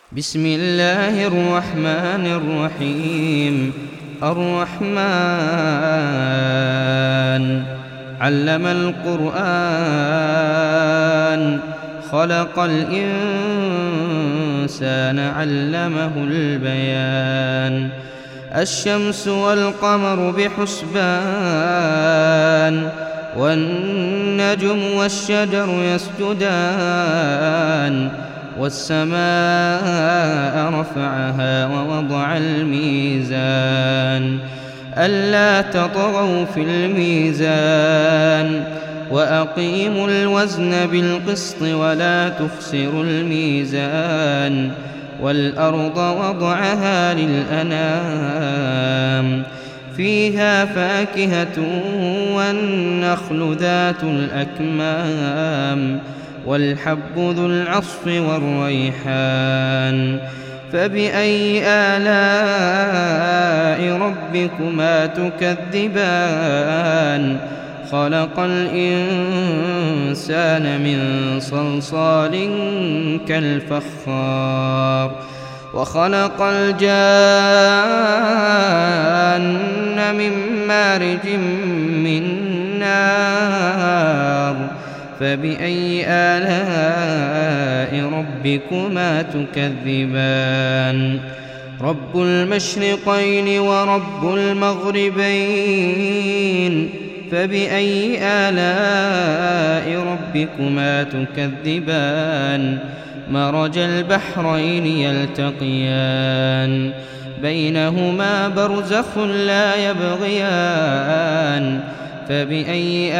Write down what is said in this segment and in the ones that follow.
بسم الله الرحمن الرحيم. الرحمن علم القرآن خلق الإنسان علمه البيان. الشمس والقمر بحسبان والنجم والشجر يسجدان والسماء رفعها ووضع الميزان ألا تطغوا في الميزان وأقيموا الوزن بالقسط ولا تخسروا الميزان والأرض وضعها للأنام فيها فاكهة والنخل ذات الأكمام والحب ذو العصف والريحان. فبأي آلاء ربكما تكذبان؟ خلق الإنسان من صلصال كالفخار وخلق الجان من مارج من نار. فبأي آلاء ربكما تكذبان؟ رب المشرقين ورب المغربين. فبأي آلاء ربكما تكذبان؟ مرج البحرين يلتقيان بينهما برزخ لا يبغيان. فبأي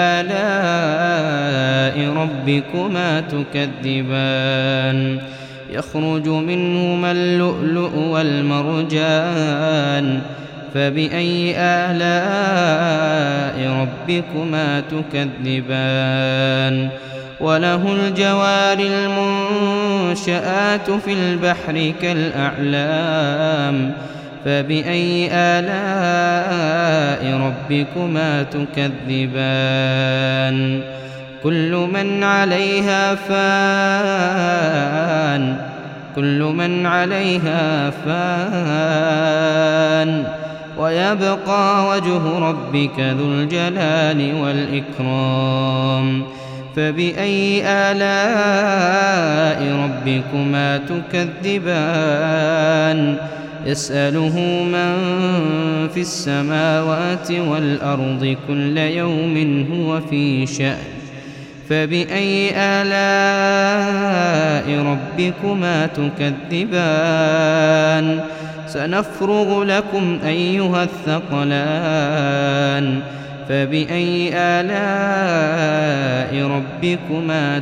آلاء ربكما تكذبان؟ يخرج منهما اللؤلؤ والمرجان. فبأي آلاء ربكما تكذبان؟ وله الجوار المنشآت في البحر كالأعلام. فبأي آلاء ربكما تكذبان؟ كل من عليها فان كل من عليها فان ويبقى وجه ربك ذو الجلال والإكرام. فبأي آلاء ربكما تكذبان؟ يسأله من في السماوات والأرض كل يوم هو في شأن. فبأي آلاء ربكما تكذبان؟ سنفرغ لكم أيها الثقلان. فبأي آلاء ربكما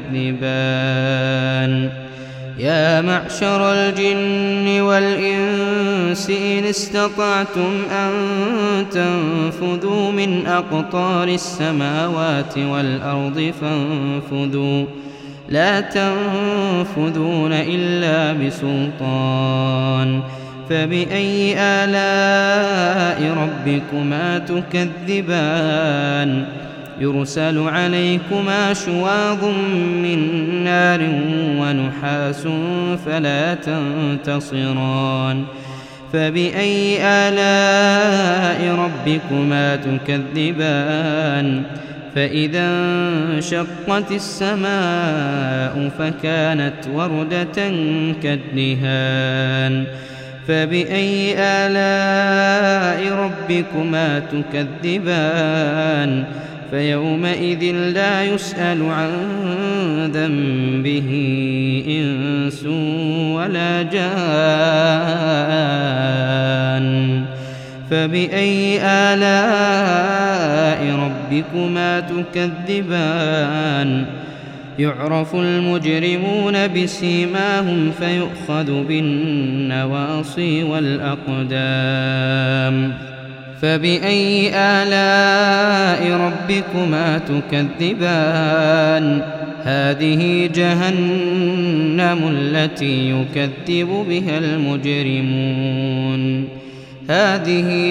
تكذبان؟ يا معشر الجن والإنس إن استطعتم أن تنفذوا من أقطار السماوات والأرض فانفذوا لا تنفذون إلا بسلطان. فبأي آلاء ربكما تكذبان؟ يرسل عليكما شواظ من نار ونحاس فلا تنتصران. فبأي آلاء ربكما تكذبان؟ فإذا انشقت السماء فكانت وردة كالدهان. فبأي آلاء ربكما تكذبان؟ فيومئذ لا يسأل عن ذنبه إنس ولا جان. فبأي آلاء ربكما تكذبان؟ يعرف المجرمون بسيماهم فيؤخذ بالنواصي والأقدام. فبأي آلاء ربكما تكذبان؟ هذه جهنم التي يكذب بها المجرمون. هذه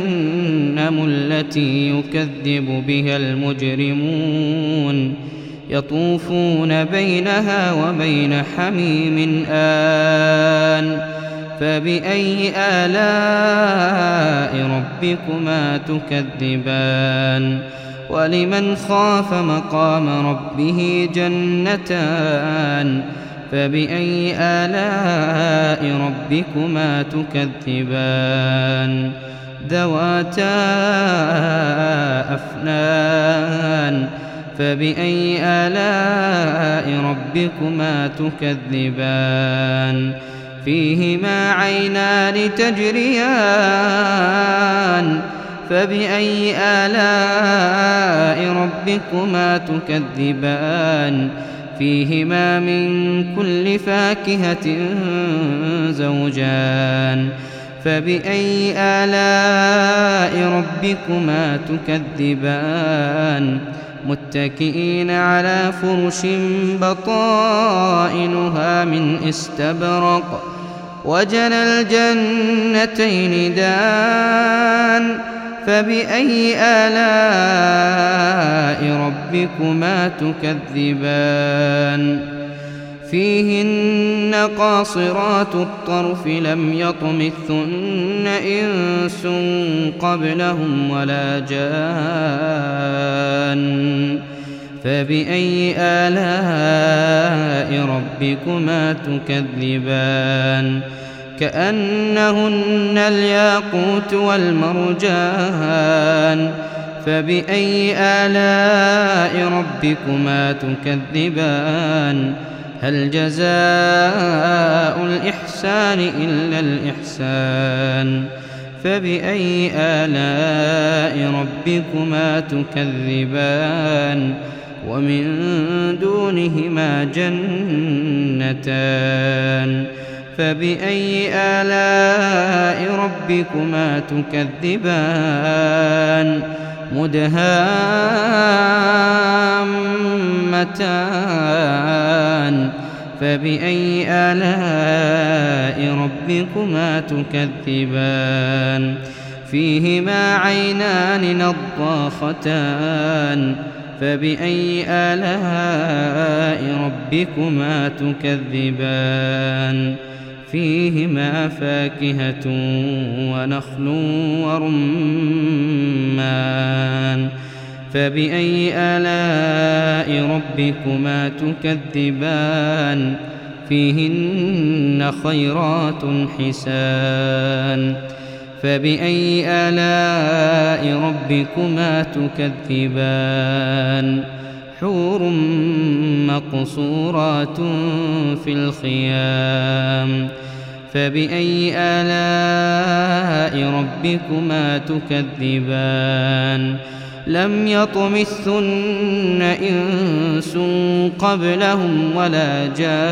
جهنم التي يكذب بها المجرمون يطوفون بينها وبين حميم آن فبأي آلاء ربكما تكذبان ولمن خاف مقام ربه جنتان فبأي آلاء ربكما تكذبان ذواتا أفنان فبأي آلاء ربكما تكذبان فيهما عينان تجريان فبأي آلاء ربكما تكذبان فيهما من كل فاكهة زوجان فبأي آلاء ربكما تكذبان متكئين على فرش بطائنها من استبرق وجنى الجنتين دان فبأي آلاء ربكما تكذبان فيهن قاصرات الطرف لم يطمثهن إنس قبلهم ولا جان فبأي آلاء ربكما تكذبان كأنهن الياقوت والمرجان فبأي آلاء ربكما تكذبان هل جزاء الإحسان إلا الإحسان فبأي آلاء ربكما تكذبان ومن دونهما جنتان فبأي آلاء ربكما تكذبان مدهامتان فبأي آلاء ربكما تكذبان فيهما عينان نضاختان فبأي آلاء ربكما تكذبان فيهما فاكهة ونخل ورمان فبأي آلاء ربكما تكذبان فيهن خيرات حسان فبأي آلاء ربكما تكذبان حور مقصورات في الخيام فبأي آلاء ربكما تكذبان لم يطمثهن إنس قبلهم ولا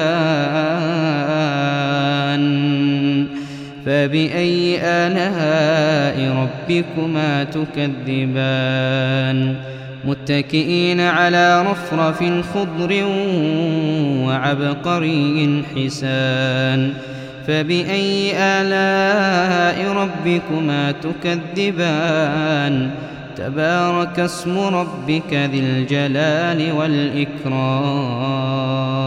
جان فبأي آلاء ربكما تكذبان متكئين على رفرف خضر وعبقري حسان فبأي آلاء ربكما تكذبان تبارك اسم ربك ذي الجلال والإكرام